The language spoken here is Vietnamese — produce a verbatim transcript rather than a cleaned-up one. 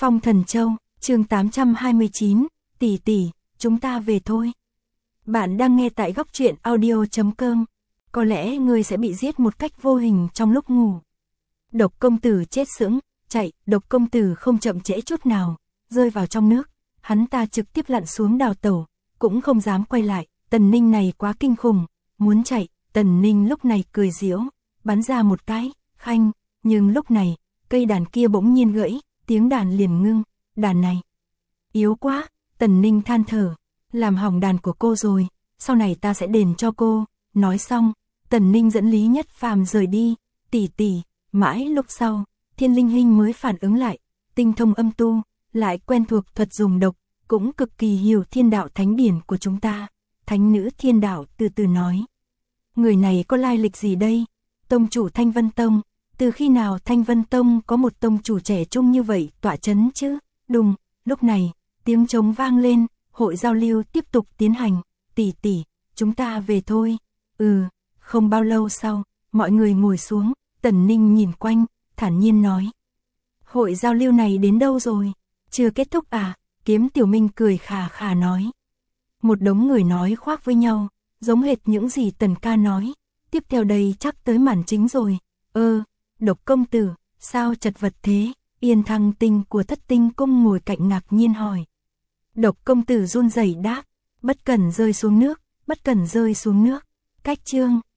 Phong Thần Châu, chương tám trăm hai mươi chín, tỷ tỷ, chúng ta về thôi. Bạn đang nghe tại góc truyện audio chấm com. Có lẽ ngươi sẽ bị giết một cách vô hình trong lúc ngủ. Độc công tử chết sững, chạy, Độc công tử không chậm trễ chút nào, rơi vào trong nước, hắn ta trực tiếp lặn xuống đào tẩu, cũng không dám quay lại. Tần Ninh này quá kinh khủng, muốn chạy, Tần Ninh lúc này cười giễu, bắn ra một cái, khanh, nhưng lúc này, cây đàn kia bỗng nhiên gãy, tiếng đàn liền ngưng, đàn này yếu quá, Tần Ninh than thở, làm hỏng đàn của cô rồi, sau này ta sẽ đền cho cô. Nói xong, Tần Ninh dẫn Lý Nhất Phàm rời đi. Tỷ tỷ, mãi lúc sau, Thiên Linh Hinh mới phản ứng lại, tinh thông âm tu, lại quen thuộc thuật dùng độc, cũng cực kỳ hiểu thiên đạo thánh điển của chúng ta. Thánh nữ thiên đạo từ từ nói, người này có lai lịch gì đây? Tông chủ Thanh Vân Tông, từ khi nào Thanh Vân Tông có một tông chủ trẻ trung như vậy tọa chấn chứ? Đùng, lúc này, tiếng trống vang lên, hội giao lưu tiếp tục tiến hành. Tỷ tỷ, chúng ta về thôi. Ừ, không bao lâu sau, mọi người ngồi xuống, Tần Ninh nhìn quanh, thản nhiên nói. Hội giao lưu này đến đâu rồi? Chưa kết thúc à? Kiếm Tiểu Minh cười khà khà nói. Một đống người nói khoác với nhau, giống hệt những gì Tần ca nói. Tiếp theo đây chắc tới màn chính rồi. Ơ, Độc công tử, sao chật vật thế? Yên Thăng Tinh của Thất Tinh Cung ngồi cạnh ngạc nhiên hỏi. Độc công tử run rẩy đáp, bất cần rơi xuống nước, bất cần rơi xuống nước. Cách chương